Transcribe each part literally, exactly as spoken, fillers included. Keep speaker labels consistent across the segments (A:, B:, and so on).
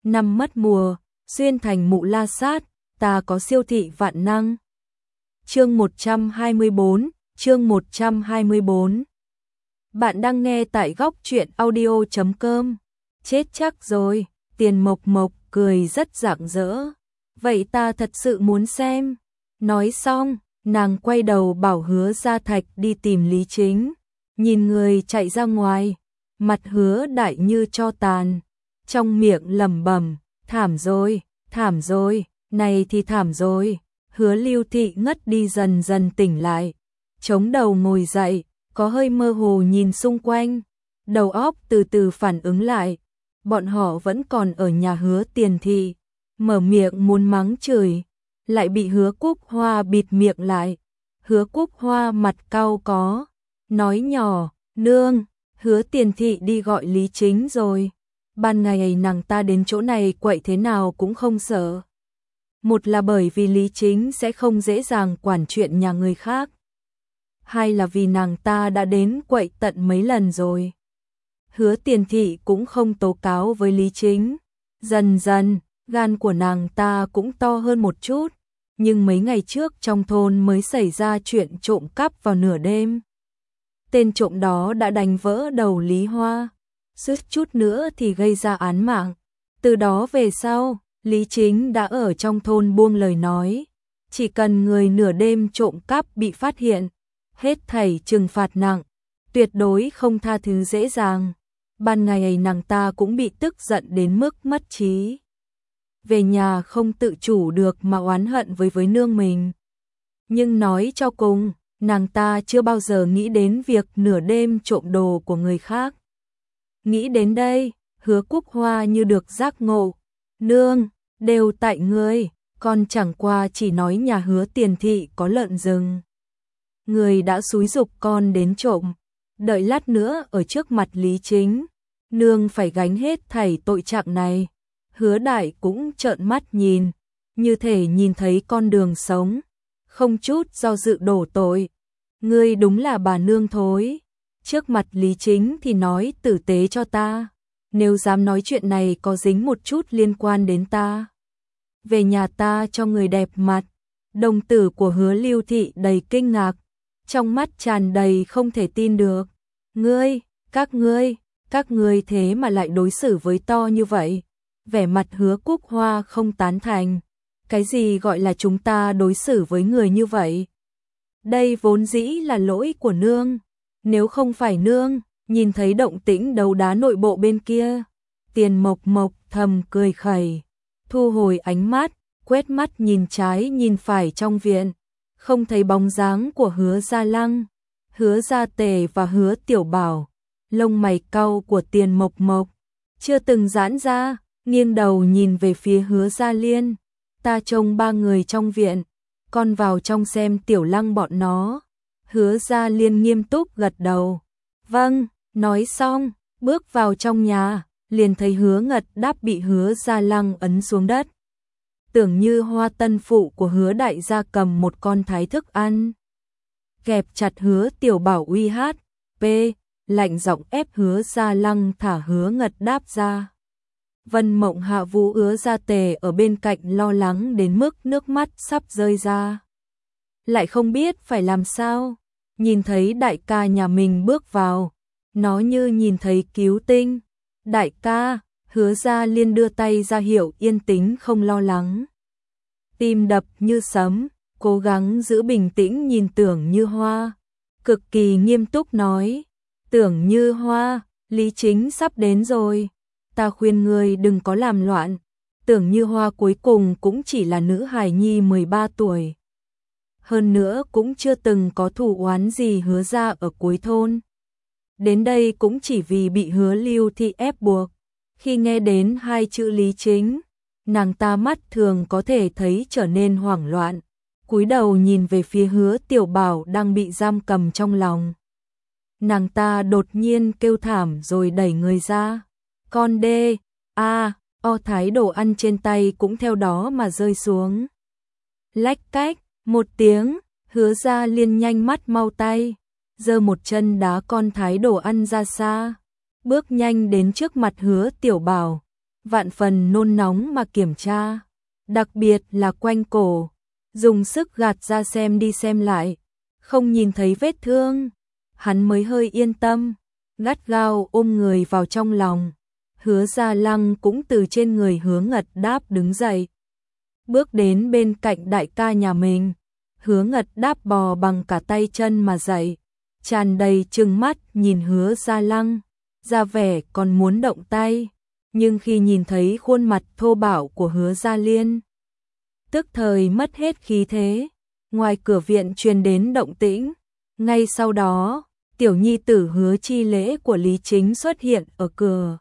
A: năm mất mùa, xuyên thành mụ la sát, ta có siêu thị vạn năng. Chương một trăm hai mươi bốn, chương một trăm hai mươi bốn. Bạn đang nghe tại góc truyện audio chấm com. Chết chắc rồi, Tiền Mộc Mộc cười rất rạng rỡ. Vậy ta thật sự muốn xem. Nói xong, nàng quay đầu bảo Hứa Gia Thạch đi tìm Lý Chính. Nhìn người chạy ra ngoài, mặt Hứa Đại như tro tàn, trong miệng lẩm bẩm, thảm rồi, thảm rồi, này thì thảm rồi. Hứa Lưu Thị ngất đi dần dần tỉnh lại, chống đầu ngồi dậy, có hơi mơ hồ nhìn xung quanh, đầu óc từ từ phản ứng lại, bọn họ vẫn còn ở nhà Hứa Tiền Thị, mở miệng muốn mắng chửi, lại bị Hứa Cúc Hoa bịt miệng lại. Hứa Cúc Hoa mặt cau có, nói nhỏ, nương, Hứa Tiền Thị đi gọi Lý Chính rồi, ban ngày nàng ta đến chỗ này quậy thế nào cũng không sợ. Một là bởi vì Lý Chính sẽ không dễ dàng quản chuyện nhà người khác. Hai là vì nàng ta đã đến quậy tận mấy lần rồi. Hứa Tiền Thị cũng không tố cáo với Lý Chính. Dần dần, gan của nàng ta cũng to hơn một chút. Nhưng mấy ngày trước trong thôn mới xảy ra chuyện trộm cắp vào nửa đêm. Tên trộm đó đã đánh vỡ đầu Lý Hoa. Suýt chút nữa thì gây ra án mạng. Từ đó về sau, Lý Chính đã ở trong thôn buông lời nói, chỉ cần người nửa đêm trộm cắp bị phát hiện, hết thảy trừng phạt nặng, tuyệt đối không tha thứ dễ dàng. Ban ngày nàng ta cũng bị tức giận đến mức mất trí. Về nhà không tự chủ được mà oán hận với với nương mình. Nhưng nói cho cùng, nàng ta chưa bao giờ nghĩ đến việc nửa đêm trộm đồ của người khác. Nghĩ đến đây, Hứa Cúc Hoa như được giác ngộ, nương, đều tại ngươi, con chẳng qua chỉ nói nhà Hứa Tiền Thị có lợn rừng. Người đã xúi giục con đến trộm, đợi lát nữa ở trước mặt Lý Chính, nương phải gánh hết thảy tội trạng này. Hứa Đại cũng trợn mắt nhìn, như thể nhìn thấy con đường sống, không chút do dự đổ tội. Ngươi đúng là bà nương thối, trước mặt Lý Chính thì nói tử tế cho ta. Nếu dám nói chuyện này có dính một chút liên quan đến ta, về nhà ta cho người đẹp mặt. Đồng tử của Hứa Lưu Thị đầy kinh ngạc, trong mắt tràn đầy không thể tin được. Ngươi, các ngươi, các ngươi thế mà lại đối xử với to như vậy. Vẻ mặt Hứa Cúc Hoa không tán thành. Cái gì gọi là chúng ta đối xử với người như vậy? Đây vốn dĩ là lỗi của nương. Nếu không phải nương nhìn thấy động tĩnh đấu đá nội bộ bên kia, Tiền Mộc Mộc thầm cười khẩy, thu hồi ánh mắt, quét mắt nhìn trái nhìn phải trong viện, không thấy bóng dáng của Hứa Gia Lăng, Hứa Gia Tề và Hứa Tiểu Bảo. Lông mày cau của Tiền Mộc Mộc chưa từng giãn ra, nghiêng đầu nhìn về phía Hứa Gia Liên. Ta trông ba người trong viện, con vào trong xem Tiểu Lăng bọn nó. Hứa Gia Liên nghiêm túc gật đầu. Vâng, nói xong, bước vào trong nhà, liền thấy Hứa Ngật Đáp bị Hứa Gia Lăng ấn xuống đất. Tưởng Như Hoa tân phụ của Hứa Đại gia cầm một con thái thức ăn, kẹp chặt Hứa Tiểu Bảo uy hát, p, lạnh giọng ép Hứa Gia Lăng thả Hứa Ngật Đáp ra. Vân Mộng Hạ Vũ Hứa Gia Tề ở bên cạnh lo lắng đến mức nước mắt sắp rơi ra. Lại không biết phải làm sao, nhìn thấy đại ca nhà mình bước vào, nó như nhìn thấy cứu tinh. Đại ca, Hứa Gia Liên đưa tay ra hiệu yên tĩnh không lo lắng. Tim đập như sấm, cố gắng giữ bình tĩnh nhìn Tưởng Như Hoa, cực kỳ nghiêm túc nói, Tưởng Như Hoa, Lý Chính sắp đến rồi, ta khuyên ngươi đừng có làm loạn. Tưởng Như Hoa cuối cùng cũng chỉ là nữ hài nhi mười ba tuổi. Hơn nữa cũng chưa từng có thù oán gì Hứa gia ở cuối thôn. Đến đây cũng chỉ vì bị Hứa Lưu Thị ép buộc. Khi nghe đến hai chữ Lý Chính, nàng ta mắt thường có thể thấy trở nên hoảng loạn, cúi đầu nhìn về phía Hứa Tiểu Bảo đang bị giam cầm trong lòng. Nàng ta đột nhiên kêu thảm rồi đẩy người ra. Con đê, a, o thái đồ ăn trên tay cũng theo đó mà rơi xuống. Lách cách, một tiếng, Hứa Gia Liên nhanh mắt mau tay, giơ một chân đá con thái đồ ăn ra xa, bước nhanh đến trước mặt Hứa Tiểu Bảo, vạn phần nôn nóng mà kiểm tra, đặc biệt là quanh cổ, dùng sức gạt ra xem đi xem lại, không nhìn thấy vết thương, hắn mới hơi yên tâm, gắt gao ôm người vào trong lòng. Hứa Gia Lăng cũng từ trên người Hứa Ngật Đáp đứng dậy, bước đến bên cạnh đại ca nhà mình. Hứa Ngật Đáp bò bằng cả tay chân mà dậy, tràn đầy trừng mắt nhìn Hứa Gia Lăng, ra vẻ còn muốn động tay, nhưng khi nhìn thấy khuôn mặt thô bạo của Hứa Gia Liên, tức thời mất hết khí thế. Ngoài cửa viện truyền đến động tĩnh, ngay sau đó, tiểu nhi tử Hứa Chi Lễ của Lý Chính xuất hiện ở cửa,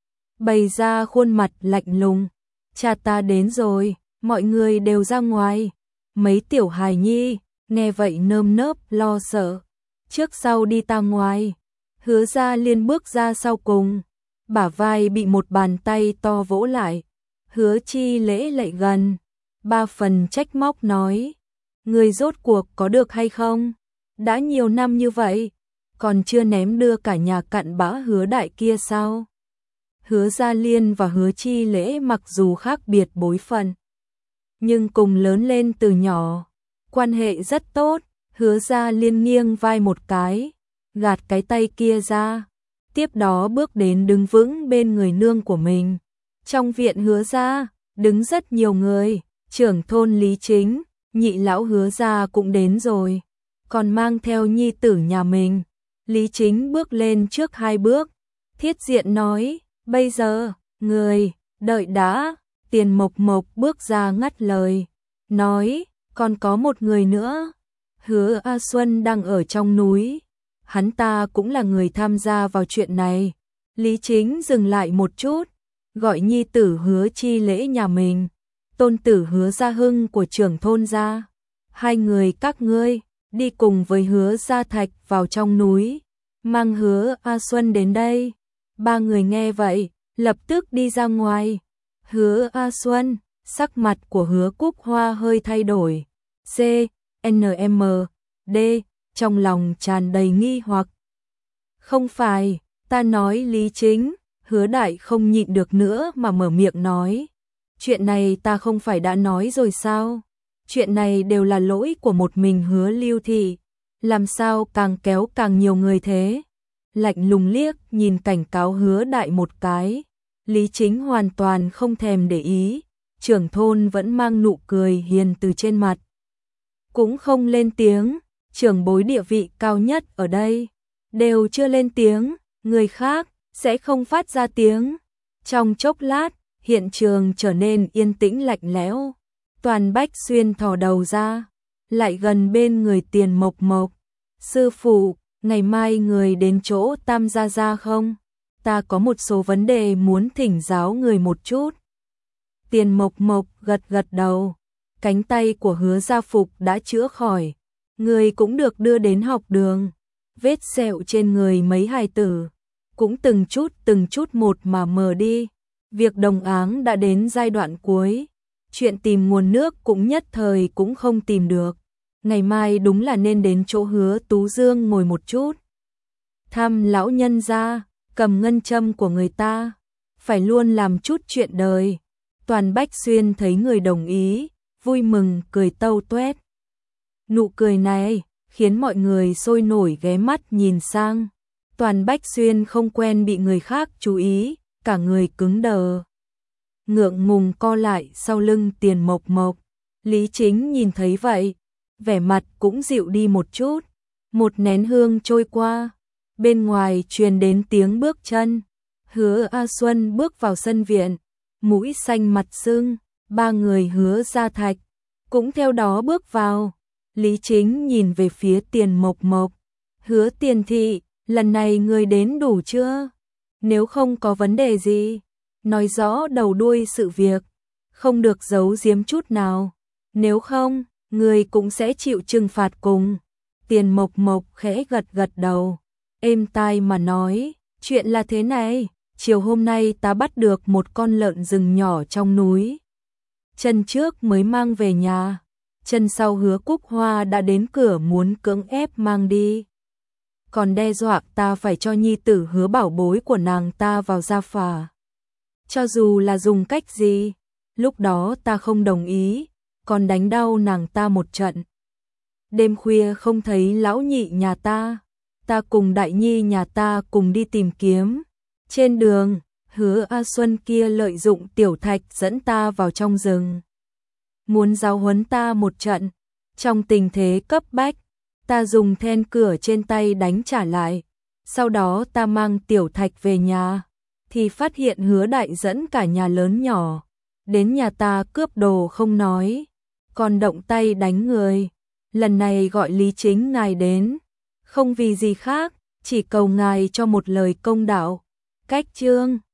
A: bày ra khuôn mặt lạnh lùng, cha ta đến rồi, mọi người đều ra ngoài. Mấy tiểu hài nhi nghe vậy nơm nớp lo sợ, trước sau đi ta ngoài. Hứa Gia Liên bước ra sau cùng, bả vai bị một bàn tay to vỗ lại. Hứa Chi Lễ lại gần, ba phần trách móc nói, người rốt cuộc có được hay không? Đã nhiều năm như vậy, còn chưa ném đưa cả nhà cặn bã Hứa đại kia sao? Hứa Gia Liên và Hứa Chi Lễ mặc dù khác biệt bối phận, nhưng cùng lớn lên từ nhỏ, quan hệ rất tốt. Hứa Gia Liên nghiêng vai một cái, gạt cái tay kia ra, tiếp đó bước đến đứng vững bên người nương của mình. Trong viện Hứa Gia, đứng rất nhiều người, trưởng thôn Lý Chính, nhị lão Hứa Gia cũng đến rồi, còn mang theo nhi tử nhà mình. Lý Chính bước lên trước hai bước, thiết diện nói, bây giờ, người, đợi đã. Tiền Mộc Mộc bước ra ngắt lời, nói, còn có một người nữa. Hứa A Xuân đang ở trong núi, hắn ta cũng là người tham gia vào chuyện này. Lý Chính dừng lại một chút, gọi nhi tử Hứa Chi Lễ nhà mình, tôn tử Hứa Gia Hưng của trưởng thôn ra. Hai người các ngươi, đi cùng với Hứa Gia Thạch vào trong núi, mang Hứa A Xuân đến đây. Ba người nghe vậy, lập tức đi ra ngoài. Hứa A Xuân, sắc mặt của Hứa Cúc Hoa hơi thay đổi. C, N M, D, trong lòng tràn đầy nghi hoặc. Không phải, ta nói Lý Chính. Hứa đại không nhịn được nữa mà mở miệng nói. Chuyện này ta không phải đã nói rồi sao? Chuyện này đều là lỗi của một mình Hứa Lưu Thị. Làm sao càng kéo càng nhiều người thế? Lạnh lùng liếc nhìn cảnh cáo Hứa đại một cái. Lý Chính hoàn toàn không thèm để ý, trưởng thôn vẫn mang nụ cười hiền từ trên mặt. Cũng không lên tiếng, trưởng bối địa vị cao nhất ở đây, đều chưa lên tiếng, người khác sẽ không phát ra tiếng. Trong chốc lát, hiện trường trở nên yên tĩnh lạnh lẽo. Toàn Bách Xuyên thò đầu ra, lại gần bên người Tiền Mộc Mộc. Sư phụ, ngày mai người đến chỗ Tam Gia Gia không? Ta có một số vấn đề muốn thỉnh giáo người một chút. Tiền Mộc Mộc gật gật đầu, cánh tay của Hứa Gia Phục đã chữa khỏi, người cũng được đưa đến học đường. Vết sẹo trên người mấy hài tử cũng từng chút từng chút một mà mờ đi. Việc đồng áng đã đến giai đoạn cuối, chuyện tìm nguồn nước cũng nhất thời cũng không tìm được. Ngày mai đúng là nên đến chỗ Hứa Tú Dương ngồi một chút, thăm lão nhân gia, cầm ngân châm của người ta, phải luôn làm chút chuyện đời. Toàn Bách Xuyên thấy người đồng ý, vui mừng cười tâu tuét. Nụ cười này khiến mọi người sôi nổi ghé mắt nhìn sang. Toàn Bách Xuyên không quen bị người khác chú ý, cả người cứng đờ, ngượng ngùng co lại sau lưng Tiền Mộc Mộc. Lý Chính nhìn thấy vậy, vẻ mặt cũng dịu đi một chút. Một nén hương trôi qua, bên ngoài truyền đến tiếng bước chân. Hứa A Xuân bước vào sân viện, mũi xanh mặt sưng. Ba người Hứa Gia Thạch cũng theo đó bước vào. Lý Chính nhìn về phía Tiền Mộc Mộc. Hứa Tiền thị, lần này người đến đủ chưa? Nếu không có vấn đề gì, nói rõ đầu đuôi sự việc, không được giấu giếm chút nào. Nếu không, người cũng sẽ chịu trừng phạt cùng. Tiền Mộc Mộc khẽ gật gật đầu, êm tai mà nói, chuyện là thế này, chiều hôm nay ta bắt được một con lợn rừng nhỏ trong núi. Chân trước mới mang về nhà, chân sau Hứa Cúc Hoa đã đến cửa muốn cưỡng ép mang đi. Còn đe dọa ta phải cho nhi tử Hứa bảo bối của nàng ta vào gia phả. cho dù là dùng cách gì, lúc đó ta không đồng ý, còn đánh đau nàng ta một trận. Đêm khuya không thấy lão nhị nhà ta, ta cùng đại nhi nhà ta cùng đi tìm kiếm. Trên đường, Hứa A Xuân kia lợi dụng tiểu thạch dẫn ta vào trong rừng. Muốn giáo huấn ta một trận, trong tình thế cấp bách, ta dùng then cửa trên tay đánh trả lại. Sau đó ta mang tiểu thạch về nhà, thì phát hiện Hứa đại dẫn cả nhà lớn nhỏ, đến nhà ta cướp đồ không nói, còn động tay đánh người. Lần này gọi Lý Chính ngài đến, không vì gì khác, chỉ cầu ngài cho một lời công đạo. Cách chương